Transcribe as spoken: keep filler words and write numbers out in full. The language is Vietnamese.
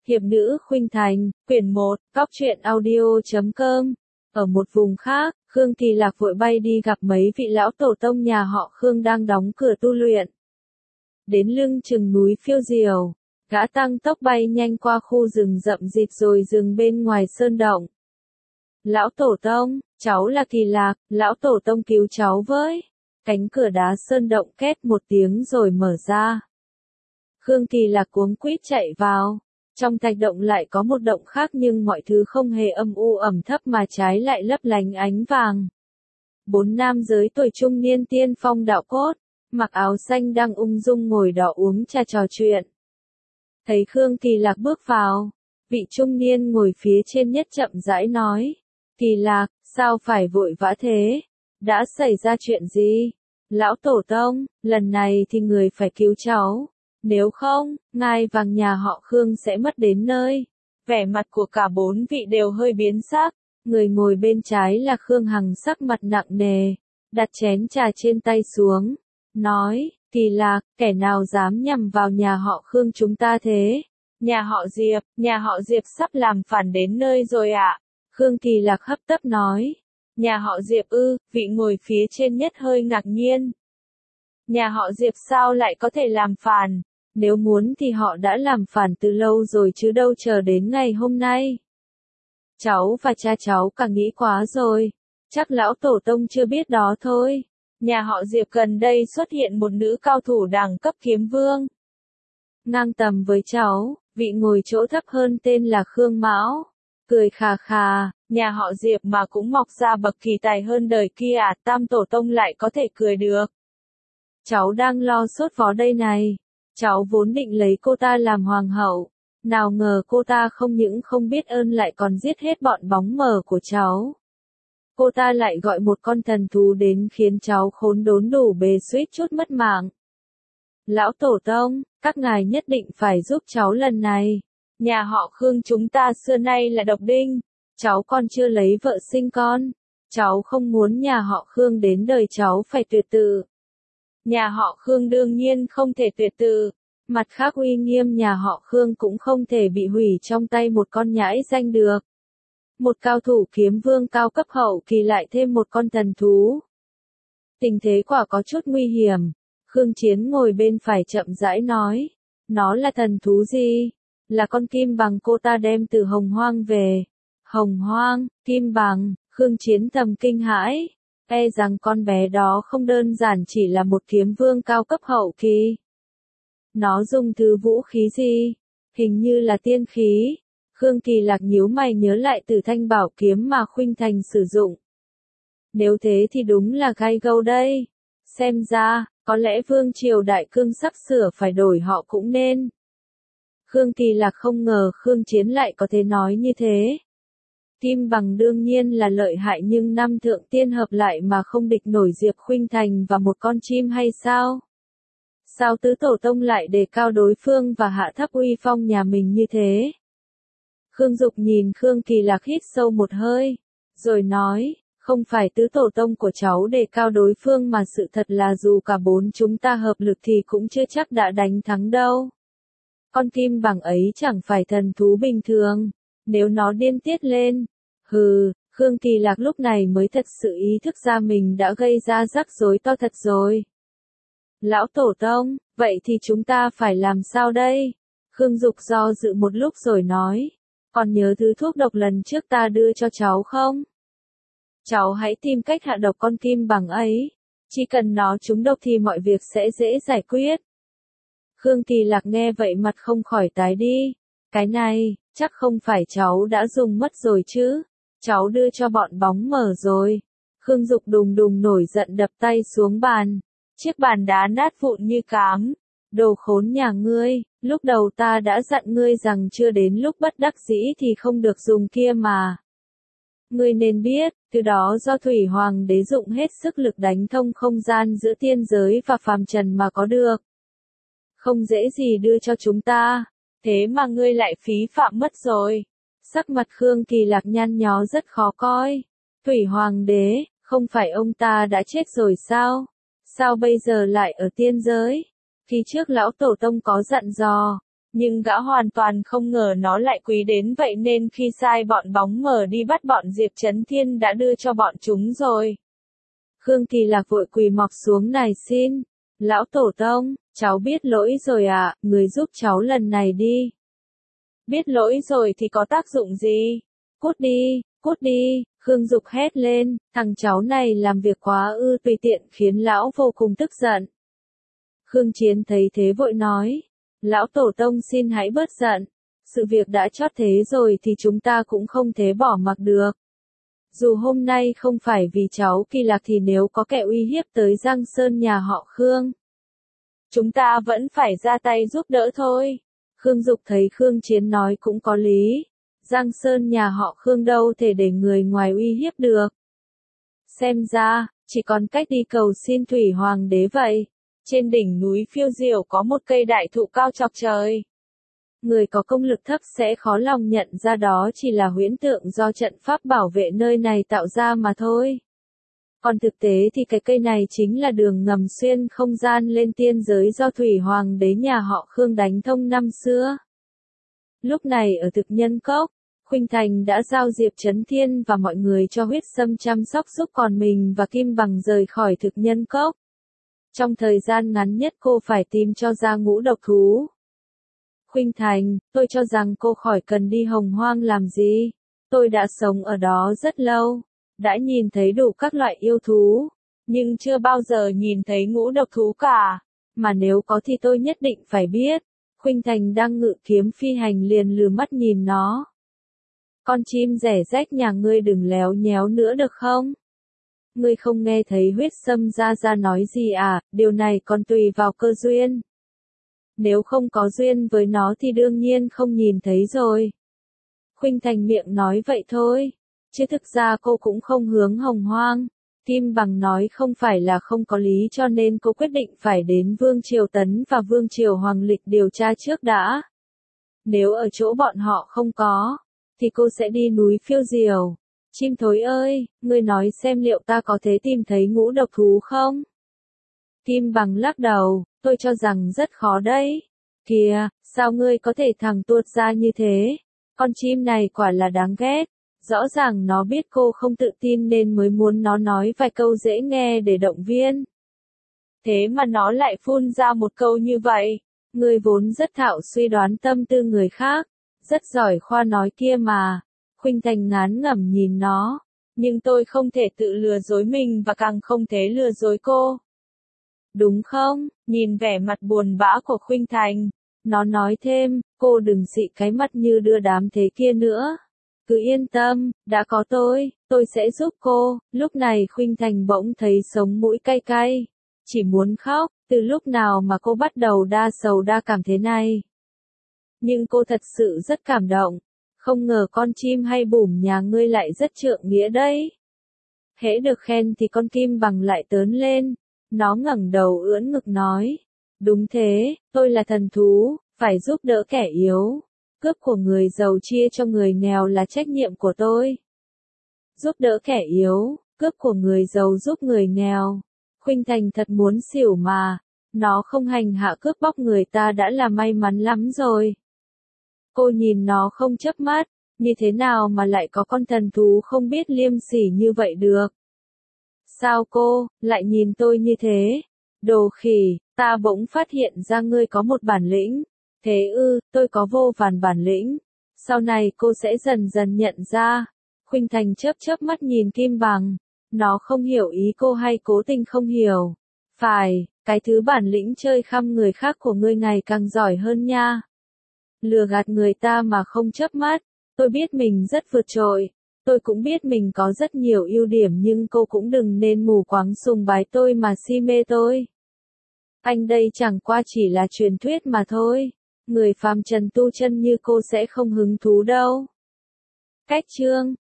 Hiệp nữ khuynh thành, quyển một, góc truyện audio chấm com. Ở một vùng khác, Khương Kỳ Lạc vội bay đi gặp mấy vị lão tổ tông nhà họ Khương đang đóng cửa tu luyện. Đến lưng chừng núi Phiêu Diều, gã tăng tốc bay nhanh qua khu rừng rậm rịt rồi dừng bên ngoài sơn động. Lão tổ tông, cháu là Kỳ Lạc, lão tổ tông cứu cháu với. Cánh cửa đá sơn động két một tiếng rồi mở ra. Khương Kỳ Lạc cuống quýt chạy vào. Trong thạch động lại có một động khác nhưng mọi thứ không hề âm u ẩm thấp mà trái lại lấp lánh ánh vàng. Bốn nam giới tuổi trung niên tiên phong đạo cốt, mặc áo xanh đang ung dung ngồi đó uống trà trò chuyện. Thấy Khương Kỳ Lạc bước vào, vị trung niên ngồi phía trên nhất chậm rãi nói, Kỳ Lạc, sao phải vội vã thế? Đã xảy ra chuyện gì? Lão tổ tông, lần này thì người phải cứu cháu. Nếu không, ngai vàng nhà họ Khương sẽ mất đến nơi. Vẻ mặt của cả bốn vị đều hơi biến sắc. Người ngồi bên trái là Khương Hằng sắc mặt nặng nề, đặt chén trà trên tay xuống, nói, Kỳ Lạc, kẻ nào dám nhằm vào nhà họ Khương chúng ta thế? Nhà họ Diệp, nhà họ Diệp sắp làm phản đến nơi rồi ạ. À? Khương Kỳ Lạc hấp tấp nói, nhà họ Diệp ư, vị ngồi phía trên nhất hơi ngạc nhiên. Nhà họ Diệp sao lại có thể làm phản? Nếu muốn thì họ đã làm phản từ lâu rồi chứ đâu chờ đến ngày hôm nay. Cháu và cha cháu càng nghĩ quá rồi. Chắc lão tổ tông chưa biết đó thôi. Nhà họ Diệp gần đây xuất hiện một nữ cao thủ đẳng cấp kiếm vương. Ngang tầm với cháu, vị ngồi chỗ thấp hơn tên là Khương Mão. Cười khà khà, nhà họ Diệp mà cũng mọc ra bậc kỳ tài hơn đời kia à, tam tổ tông lại có thể cười được. Cháu đang lo sốt vó đây này. Cháu vốn định lấy cô ta làm hoàng hậu, nào ngờ cô ta không những không biết ơn lại còn giết hết bọn bóng mờ của cháu. Cô ta lại gọi một con thần thú đến khiến cháu khốn đốn đủ bề suýt chút mất mạng. Lão tổ tông, các ngài nhất định phải giúp cháu lần này. Nhà họ Khương chúng ta xưa nay là độc đinh, cháu còn chưa lấy vợ sinh con. Cháu không muốn nhà họ Khương đến đời cháu phải tuyệt tự. Nhà họ Khương đương nhiên không thể tuyệt tự, mặt khác uy nghiêm nhà họ Khương cũng không thể bị hủy trong tay một con nhãi danh được. Một cao thủ kiếm vương cao cấp hậu kỳ lại thêm một con thần thú. Tình thế quả có chút nguy hiểm, Khương Chiến ngồi bên phải chậm rãi nói, nó là thần thú gì? Là con kim bằng cô ta đem từ Hồng Hoang về. Hồng Hoang, kim bằng, Khương Chiến thầm kinh hãi. E rằng con bé đó không đơn giản chỉ là một kiếm vương cao cấp hậu kỳ. Nó dùng thứ vũ khí gì? Hình như là tiên khí. Khương Kỳ Lạc nhíu mày nhớ lại từ thanh bảo kiếm mà Khuynh Thành sử dụng. Nếu thế thì đúng là gai gâu đây. Xem ra, có lẽ vương triều đại cương sắp sửa phải đổi họ cũng nên. Khương Kỳ Lạc không ngờ Khương Chiến lại có thể nói như thế. Kim bằng đương nhiên là lợi hại nhưng năm thượng tiên hợp lại mà không địch nổi Diệp Khuynh Thành và một con chim hay sao? Sao tứ tổ tông lại đề cao đối phương và hạ thấp uy phong nhà mình như thế? Khương Dục nhìn Khương Kỳ Lạc hít sâu một hơi, rồi nói, không phải tứ tổ tông của cháu đề cao đối phương mà sự thật là dù cả bốn chúng ta hợp lực thì cũng chưa chắc đã đánh thắng đâu. Con kim bằng ấy chẳng phải thần thú bình thường, nếu nó điên tiết lên. Hừ, Khương Kỳ Lạc lúc này mới thật sự ý thức ra mình đã gây ra rắc rối to thật rồi. Lão tổ tông, vậy thì chúng ta phải làm sao đây? Khương Dục do dự một lúc rồi nói, còn nhớ thứ thuốc độc lần trước ta đưa cho cháu không? Cháu hãy tìm cách hạ độc con kim bằng ấy, chỉ cần nó trúng độc thì mọi việc sẽ dễ giải quyết. Khương Kỳ Lạc nghe vậy mặt không khỏi tái đi, cái này, chắc không phải cháu đã dùng mất rồi chứ? Cháu đưa cho bọn bóng mờ rồi. Khương Dục đùng đùng nổi giận đập tay xuống bàn. Chiếc bàn đá nát vụn như cám. Đồ khốn nhà ngươi, lúc đầu ta đã dặn ngươi rằng chưa đến lúc bất đắc dĩ thì không được dùng kia mà. Ngươi nên biết, từ đó do Thủy Hoàng đế dụng hết sức lực đánh thông không gian giữa tiên giới và phàm trần mà có được. Không dễ gì đưa cho chúng ta, thế mà ngươi lại phí phạm mất rồi. Sắc mặt Khương Kỳ Lạc nhăn nhó rất khó coi. Thủy Hoàng đế, không phải ông ta đã chết rồi sao? Sao bây giờ lại ở tiên giới? Khi trước lão tổ tông có dặn dò, Nhưng gã hoàn toàn không ngờ nó lại quý đến vậy nên khi sai bọn bóng mờ đi bắt bọn Diệp Chấn Thiên đã đưa cho bọn chúng rồi. Khương Thì Lạc vội quỳ mọc xuống này xin. Lão Tổ Tông, cháu biết lỗi rồi ạ, à, người giúp cháu lần này đi. Biết lỗi rồi thì có tác dụng gì? Cút đi, cút đi, Khương Dục hét lên, thằng cháu này làm việc quá ư tùy tiện khiến lão vô cùng tức giận. Khương Chiến thấy thế vội nói, Lão Tổ Tông xin hãy bớt giận, sự việc đã chót thế rồi thì chúng ta cũng không thể bỏ mặc được. Dù hôm nay không phải vì cháu Kỳ Lạc thì nếu có kẻ uy hiếp tới Giang Sơn nhà họ Khương, chúng ta vẫn phải ra tay giúp đỡ thôi. Khương Dục thấy Khương Chiến nói cũng có lý, Giang Sơn nhà họ Khương đâu thể để người ngoài uy hiếp được. Xem ra, chỉ còn cách đi cầu xin Thủy Hoàng đế vậy. Trên đỉnh núi Phiêu Diều có một cây đại thụ cao chọc trời. Người có công lực thấp sẽ khó lòng nhận ra đó chỉ là huyễn tượng do trận pháp bảo vệ nơi này tạo ra mà thôi. Còn thực tế thì cái cây này chính là đường ngầm xuyên không gian lên tiên giới do Thủy Hoàng đế nhà họ Khương đánh thông năm xưa. Lúc này ở Thực Nhân Cốc, Khuynh Thành đã giao Diệp Chấn Thiên và mọi người cho Huyết Sâm chăm sóc giúp còn mình và Kim Bằng rời khỏi Thực Nhân Cốc. Trong thời gian ngắn nhất cô phải tìm cho ra ngũ độc thú. Khuynh Thành, tôi cho rằng cô khỏi cần đi Hồng Hoang làm gì. Tôi đã sống ở đó rất lâu, đã nhìn thấy đủ các loại yêu thú, nhưng chưa bao giờ nhìn thấy ngũ độc thú cả. Mà nếu có thì tôi nhất định phải biết. Khuynh Thành đang ngự kiếm phi hành liền lừa mắt nhìn nó. Con chim rẻ rách nhà ngươi đừng léo nhéo nữa được không? Ngươi không nghe thấy Huyết Sâm ra ra nói gì à, điều này còn tùy vào cơ duyên. Nếu không có duyên với nó thì đương nhiên không nhìn thấy rồi. Khuynh Thành miệng nói vậy thôi, chứ thực ra cô cũng không hướng Hồng Hoang. Kim Bằng nói không phải là không có lý cho nên cô quyết định phải đến Vương Triều Tấn và Vương Triều Hoàng Lịch điều tra trước đã. Nếu ở chỗ bọn họ không có, thì cô sẽ đi núi Phiêu Diều. Chim thối ơi, ngươi nói xem liệu ta có thể tìm thấy ngũ độc thú không? Kim Bằng lắc đầu, tôi cho rằng rất khó đấy. Kìa, sao ngươi có thể thẳng tuột ra như thế? Con chim này quả là đáng ghét. Rõ ràng nó biết cô không tự tin nên mới muốn nó nói vài câu dễ nghe để động viên. Thế mà nó lại phun ra một câu như vậy. Ngươi vốn rất thạo suy đoán tâm tư người khác, rất giỏi khoa nói kia mà. Khuynh Thành ngán ngẩm nhìn nó, nhưng tôi không thể tự lừa dối mình và càng không thể lừa dối cô. Đúng không? Nhìn vẻ mặt buồn bã của Khuynh Thành, nó nói thêm, cô đừng xị cái mặt như đưa đám thế kia nữa. Cứ yên tâm, đã có tôi, tôi sẽ giúp cô. Lúc này Khuynh Thành bỗng thấy sống mũi cay cay, chỉ muốn khóc, từ lúc nào mà cô bắt đầu đa sầu đa cảm thế này. Nhưng cô thật sự rất cảm động. Không ngờ con chim hay bủm nhà ngươi lại rất trượng nghĩa đấy. Hễ được khen thì con Kim Bằng lại tớn lên. Nó ngẩng đầu ưỡn ngực nói. Đúng thế, tôi là thần thú, phải giúp đỡ kẻ yếu. Cướp của người giàu chia cho người nghèo là trách nhiệm của tôi. Giúp đỡ kẻ yếu, cướp của người giàu giúp người nghèo. Khuynh Thành thật muốn xỉu mà. Nó không hành hạ cướp bóc người ta đã là may mắn lắm rồi. Cô nhìn nó không chớp mắt, như thế nào mà lại có con thần thú không biết liêm sỉ như vậy được? Sao cô, lại nhìn tôi như thế? Đồ khỉ, ta bỗng phát hiện ra ngươi có một bản lĩnh. Thế ư, tôi có vô vàn bản lĩnh. Sau này cô sẽ dần dần nhận ra. Khuynh Thành chớp chớp mắt nhìn Kim Bằng. Nó không hiểu ý cô hay cố tình không hiểu. Phải, cái thứ bản lĩnh chơi khăm người khác của ngươi ngày càng giỏi hơn nha. Lừa gạt người ta mà không chớp mắt. Tôi biết mình rất vượt trội. Tôi cũng biết mình có rất nhiều ưu điểm nhưng cô cũng đừng nên mù quáng sùng bái tôi mà si mê tôi. Anh đây chẳng qua chỉ là truyền thuyết mà thôi. Người phàm trần tu chân như cô sẽ không hứng thú đâu. Cách chương